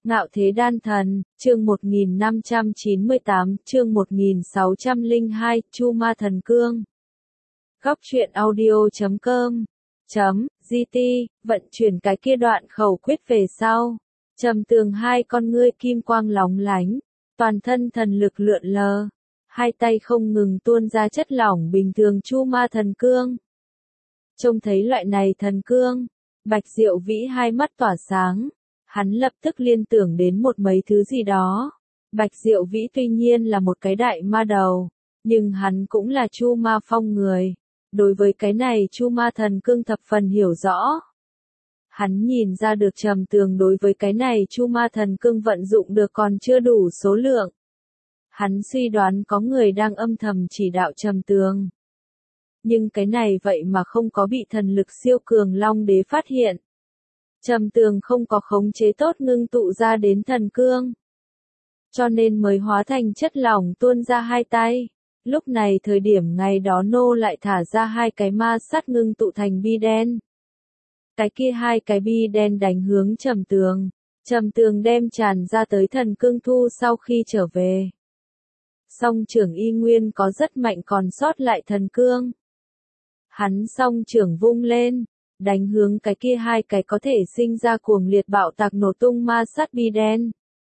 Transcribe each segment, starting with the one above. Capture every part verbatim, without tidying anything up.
Ngạo Thế Đan Thần, chương một nghìn năm trăm chín mươi tám, chương một nghìn sáu trăm lẻ hai, Chu Ma Thần Cương. Góc truyện audio chấm com chấm gt, vận chuyển cái kia đoạn khẩu quyết về sau. Trầm Tường hai con ngươi kim quang lóng lánh, toàn thân thần lực lượn lờ, hai tay không ngừng tuôn ra chất lỏng bình thường Chu Ma Thần Cương. Trông thấy loại này thần cương, Bạch Diệu Vĩ hai mắt tỏa sáng. Hắn lập tức liên tưởng đến một mấy thứ gì đó. Bạch Diệu Vĩ tuy nhiên là một cái đại ma đầu, nhưng hắn cũng là Chu Ma Phong người. Đối với cái này Chu Ma Thần Cương thập phần hiểu rõ. Hắn nhìn ra được Trầm Tường đối với cái này Chu Ma Thần Cương vận dụng được còn chưa đủ số lượng. Hắn suy đoán có người đang âm thầm chỉ đạo Trầm Tường. Nhưng cái này vậy mà không có bị thần lực siêu cường Long Đế phát hiện. Trầm Tường không có khống chế tốt ngưng tụ ra đến thần cương, cho nên mới hóa thành chất lỏng tuôn ra hai tay. Lúc này thời điểm ngày đó nô lại thả ra hai cái ma sắt ngưng tụ thành bi đen. Cái kia hai cái bi đen đánh hướng Trầm Tường. Trầm Tường đem tràn ra tới thần cương thu sau khi trở về. Song trưởng y nguyên có rất mạnh còn sót lại thần cương. Hắn song trưởng vung lên, đánh hướng cái kia hai cái có thể sinh ra cuồng liệt bạo tạc nổ tung ma sát bi đen.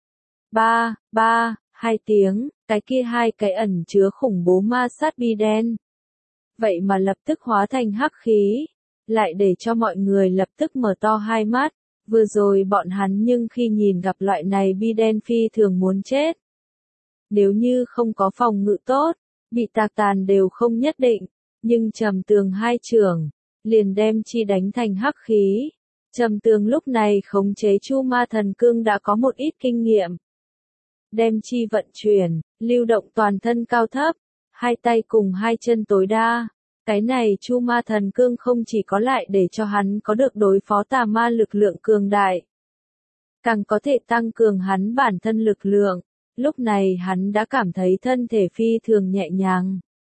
Ba, ba, hai tiếng, cái kia hai cái ẩn chứa khủng bố ma sát bi đen. Vậy mà lập tức hóa thành hắc khí, lại để cho mọi người lập tức mở to hai mắt. Vừa rồi bọn hắn nhưng khi nhìn gặp loại này bi đen phi thường muốn chết. Nếu như không có phòng ngự tốt, bị tạc tàn đều không nhất định, nhưng Trầm Tường hai trưởng liền đem chi đánh thành hắc khí. Trầm Tường lúc này khống chế Chu Ma Thần Cương đã có một ít kinh nghiệm. Đem chi vận chuyển, lưu động toàn thân cao thấp, hai tay cùng hai chân tối đa. Cái này Chu Ma Thần Cương không chỉ có lại để cho hắn có được đối phó tà ma lực lượng cường đại, càng có thể tăng cường hắn bản thân lực lượng. Lúc này hắn đã cảm thấy thân thể phi thường nhẹ nhàng.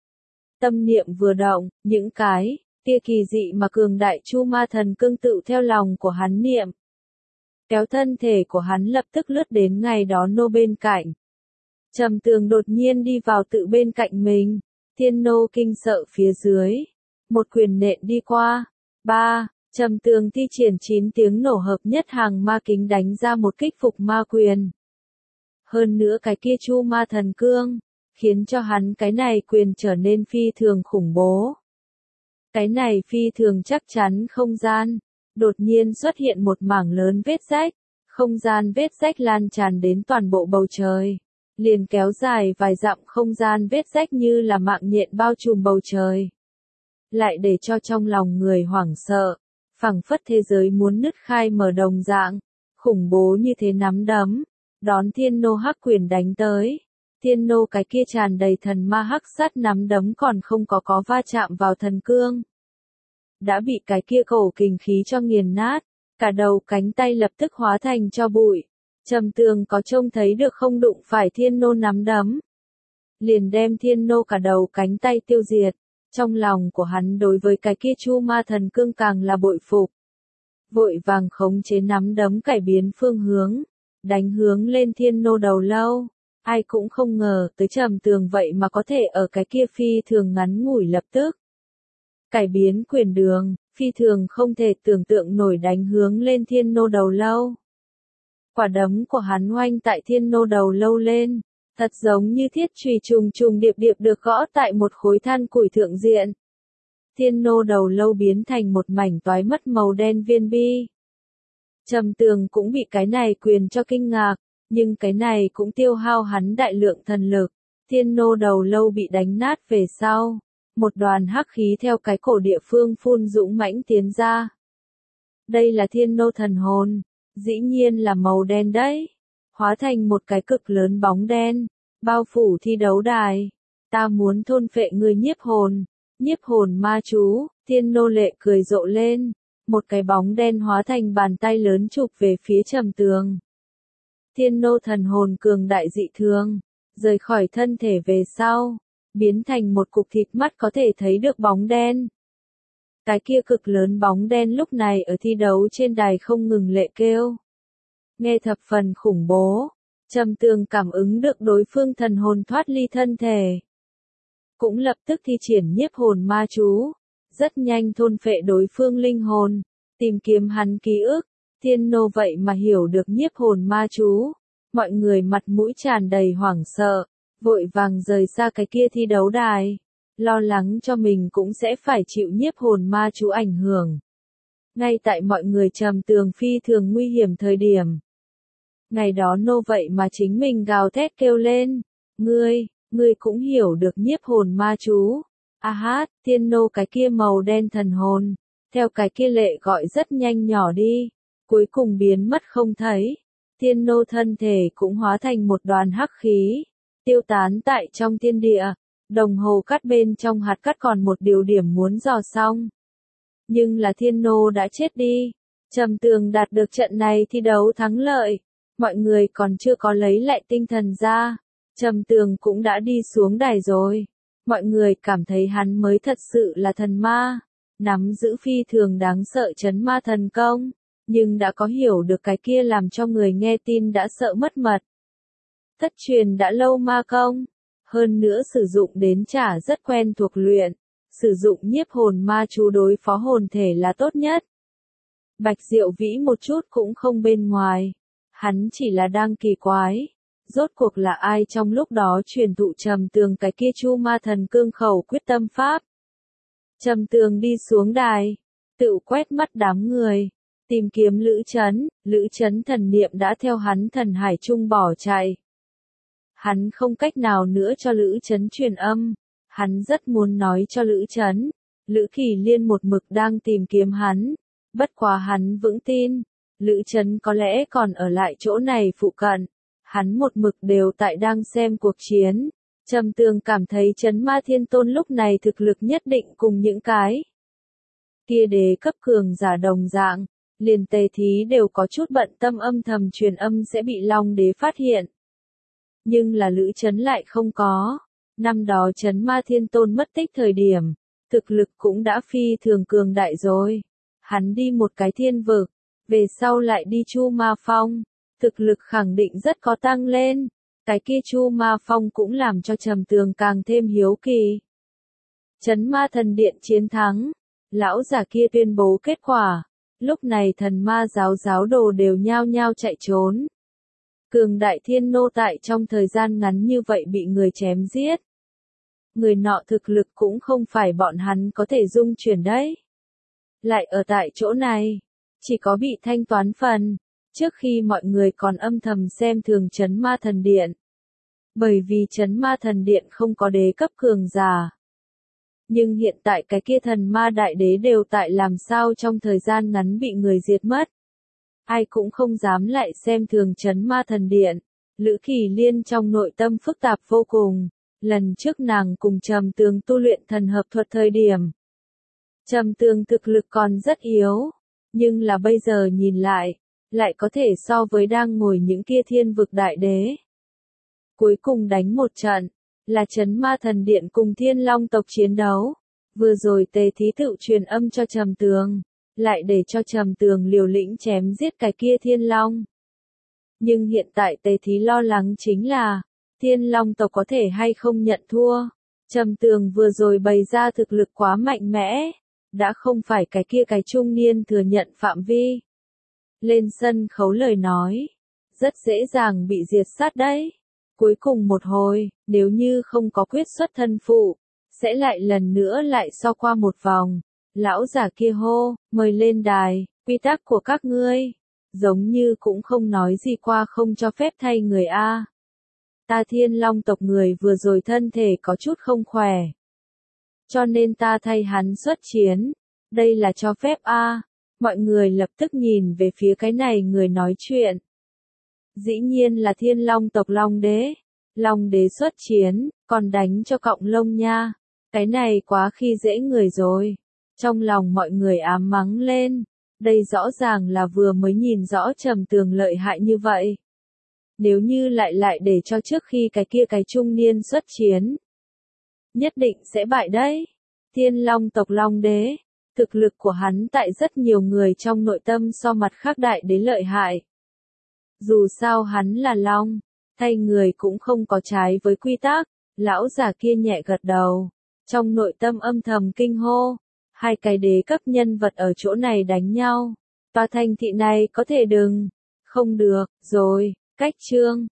Tâm niệm vừa động, những cái tia kỳ dị mà cường đại Chu Ma Thần Cương tự theo lòng của hắn niệm. Kéo thân thể của hắn lập tức lướt đến ngày đó nô bên cạnh. Trầm Tường đột nhiên đi vào tự bên cạnh mình. Thiên nô kinh sợ phía dưới. Một quyền nện đi qua. Ba, Trầm Tường thi triển chín tiếng nổ hợp nhất hàng ma kính đánh ra một kích phục ma quyền. Hơn nữa cái kia Chu Ma Thần Cương, khiến cho hắn cái này quyền trở nên phi thường khủng bố. Cái này phi thường chắc chắn không gian, đột nhiên xuất hiện một mảng lớn vết rách, không gian vết rách lan tràn đến toàn bộ bầu trời, liền kéo dài vài dặm không gian vết rách như là mạng nhện bao trùm bầu trời. Lại để cho trong lòng người hoảng sợ, phảng phất thế giới muốn nứt khai mở đồng dạng, khủng bố như thế nắm đấm, đón thiên nô hắc quyền đánh tới. Thiên nô cái kia tràn đầy thần ma hắc sát nắm đấm còn không có có va chạm vào thần cương. Đã bị cái kia cổ kình khí cho nghiền nát, cả đầu cánh tay lập tức hóa thành cho bụi. Trầm Tường có trông thấy được không đụng phải thiên nô nắm đấm. Liền đem thiên nô cả đầu cánh tay tiêu diệt. Trong lòng của hắn đối với cái kia Chu Ma Thần Cương càng là bội phục. Vội vàng khống chế nắm đấm cải biến phương hướng, đánh hướng lên thiên nô đầu lâu. Ai cũng không ngờ tới Trầm Tường vậy mà có thể ở cái kia phi thường ngắn ngủi lập tức cải biến quyền đường, phi thường không thể tưởng tượng nổi đánh hướng lên thiên nô đầu lâu. Quả đấm của hắn oanh tại thiên nô đầu lâu lên, thật giống như thiết chùy trùng trùng điệp điệp được gõ tại một khối than củi thượng diện. Thiên nô đầu lâu biến thành một mảnh toái mất màu đen viên bi. Trầm Tường cũng bị cái này quyền cho kinh ngạc, nhưng cái này cũng tiêu hao hắn đại lượng thần lực. Thiên nô đầu lâu bị đánh nát về sau. Một đoàn hắc khí theo cái cổ địa phương phun dũng mãnh tiến ra. Đây là thiên nô thần hồn, dĩ nhiên là màu đen đấy. Hóa thành một cái cực lớn bóng đen, bao phủ thi đấu đài. Ta muốn thôn phệ người nhiếp hồn, nhiếp hồn ma chú. Thiên nô lệ cười rộ lên. Một cái bóng đen hóa thành bàn tay lớn chụp về phía Trầm Tường. Thiên nô thần hồn cường đại dị thường, rời khỏi thân thể về sau, biến thành một cục thịt mắt có thể thấy được bóng đen. Cái kia cực lớn bóng đen lúc này ở thi đấu trên đài không ngừng lệ kêu. nghe thập phần khủng bố. Trầm Tường cảm ứng được đối phương thần hồn thoát ly thân thể, cũng lập tức thi triển nhiếp hồn ma chú, rất nhanh thôn phệ đối phương linh hồn, tìm kiếm hắn ký ức. Thiên nô vậy mà hiểu được nhiếp hồn ma chú, mọi người mặt mũi tràn đầy hoảng sợ, vội vàng rời xa cái kia thi đấu đài, lo lắng cho mình cũng sẽ phải chịu nhiếp hồn ma chú ảnh hưởng. Ngay tại mọi người Trầm Tường phi thường nguy hiểm thời điểm, ngày đó nô vậy mà chính mình gào thét kêu lên, ngươi, ngươi cũng hiểu được nhiếp hồn ma chú. A hát, thiên nô cái kia màu đen thần hồn, theo cái kia lệ gọi rất nhanh nhỏ đi, cuối cùng biến mất không thấy. Thiên nô thân thể cũng hóa thành một đoàn hắc khí, tiêu tán tại trong thiên địa. Đồng hồ cắt bên trong hạt cắt còn một điều điểm muốn dò xong. Nhưng là thiên nô đã chết đi. Trầm Tường đạt được trận này thi đấu thắng lợi. Mọi người còn chưa có lấy lại tinh thần ra. Trầm Tường cũng đã đi xuống đài rồi. Mọi người cảm thấy hắn mới thật sự là thần ma, nắm giữ phi thường đáng sợ trấn ma thần công, nhưng đã có hiểu được cái kia làm cho người nghe tin đã sợ mất mật. Thất truyền đã lâu ma công, hơn nữa sử dụng đến chả rất quen thuộc luyện, sử dụng nhiếp hồn ma chú đối phó hồn thể là tốt nhất. Bạch Diệu Vĩ một chút cũng không bên ngoài, hắn chỉ là đang kỳ quái. Rốt cuộc là ai trong lúc đó truyền thụ Trầm Tường cái kia Chu Ma Thần Cương khẩu quyết tâm pháp. Trầm Tường đi xuống đài, tự quét mắt đám người, tìm kiếm Lữ Chấn, Lữ Chấn thần niệm đã theo hắn thần hải trung bỏ chạy. Hắn không cách nào nữa cho Lữ Chấn truyền âm, hắn rất muốn nói cho Lữ Chấn, Lữ Kỳ Liên một mực đang tìm kiếm hắn, bất quá hắn vững tin, Lữ Chấn có lẽ còn ở lại chỗ này phụ cận. Hắn một mực đều tại đang xem cuộc chiến. Trầm Tường cảm thấy Trấn Ma Thiên Tôn lúc này thực lực nhất định cùng những cái kia đế cấp cường giả đồng dạng, liền Tề Thí đều có chút bận tâm âm thầm truyền âm sẽ bị Long Đế phát hiện. Nhưng là Lữ Chấn lại không có. Năm đó Trấn Ma Thiên Tôn mất tích thời điểm, thực lực cũng đã phi thường cường đại rồi. Hắn đi một cái thiên vực, về sau lại đi Chu Ma Phong. Thực lực khẳng định rất có tăng lên, cái kia Chu Ma Phong cũng làm cho Trầm Tường càng thêm hiếu kỳ. Trấn Ma Thần Điện chiến thắng, lão giả kia tuyên bố kết quả, lúc này thần ma giáo giáo đồ đều nhao nhao chạy trốn. Cường đại thiên nô tại trong thời gian ngắn như vậy bị người chém giết. Người nọ thực lực cũng không phải bọn hắn có thể dung chuyển đấy. Lại ở tại chỗ này, chỉ có bị thanh toán phần. Trước khi mọi người còn âm thầm xem thường Trấn Ma Thần Điện. Bởi vì Trấn Ma Thần Điện không có đế cấp cường giả. Nhưng hiện tại cái kia thần ma đại đế đều tại làm sao trong thời gian ngắn bị người diệt mất. Ai cũng không dám lại xem thường Trấn Ma Thần Điện. Lữ Kỳ Liên trong nội tâm phức tạp vô cùng. Lần trước nàng cùng Trầm Tường tu luyện thần hợp thuật thời điểm. Trầm Tường thực lực còn rất yếu. Nhưng là bây giờ nhìn lại. Lại có thể so với đang ngồi những kia thiên vực đại đế. Cuối cùng đánh một trận, là Trấn Ma Thần Điện cùng Thiên Long tộc chiến đấu. Vừa rồi Tề Thí tự truyền âm cho Trầm Tường, lại để cho Trầm Tường liều lĩnh chém giết cái kia Thiên Long. Nhưng hiện tại Tề Thí lo lắng chính là, Thiên Long tộc có thể hay không nhận thua. Trầm Tường vừa rồi bày ra thực lực quá mạnh mẽ, đã không phải cái kia cái trung niên thừa nhận phạm vi. Lên sân khấu lời nói, rất dễ dàng bị diệt sát đấy. Cuối cùng một hồi, nếu như không có quyết xuất thân phụ, sẽ lại lần nữa lại so qua một vòng. Lão giả kia hô, mời lên đài, quy tắc của các ngươi, giống như cũng không nói gì qua không cho phép thay người A. Ta Thiên Long tộc người vừa rồi thân thể có chút không khỏe. Cho nên ta thay hắn xuất chiến, đây là cho phép A. Mọi người lập tức nhìn về phía cái này người nói chuyện. Dĩ nhiên là Thiên Long tộc Long Đế. Long Đế xuất chiến, còn đánh cho cọng lông nha. Cái này quá khi dễ người rồi. Trong lòng mọi người ám mắng lên. Đây rõ ràng là vừa mới nhìn rõ Trầm Tường lợi hại như vậy. Nếu như lại lại để cho trước khi cái kia cái trung niên xuất chiến. Nhất định sẽ bại đấy. Thiên Long tộc Long Đế. Thực lực của hắn tại rất nhiều người trong nội tâm so mặt khác đại đế lợi hại. Dù sao hắn là long, thay người cũng không có trái với quy tắc. Lão già kia nhẹ gật đầu, trong nội tâm âm thầm kinh hô, hai cái đế cấp nhân vật ở chỗ này đánh nhau, tòa thành thị này có thể đừng, không được, rồi, cách chương.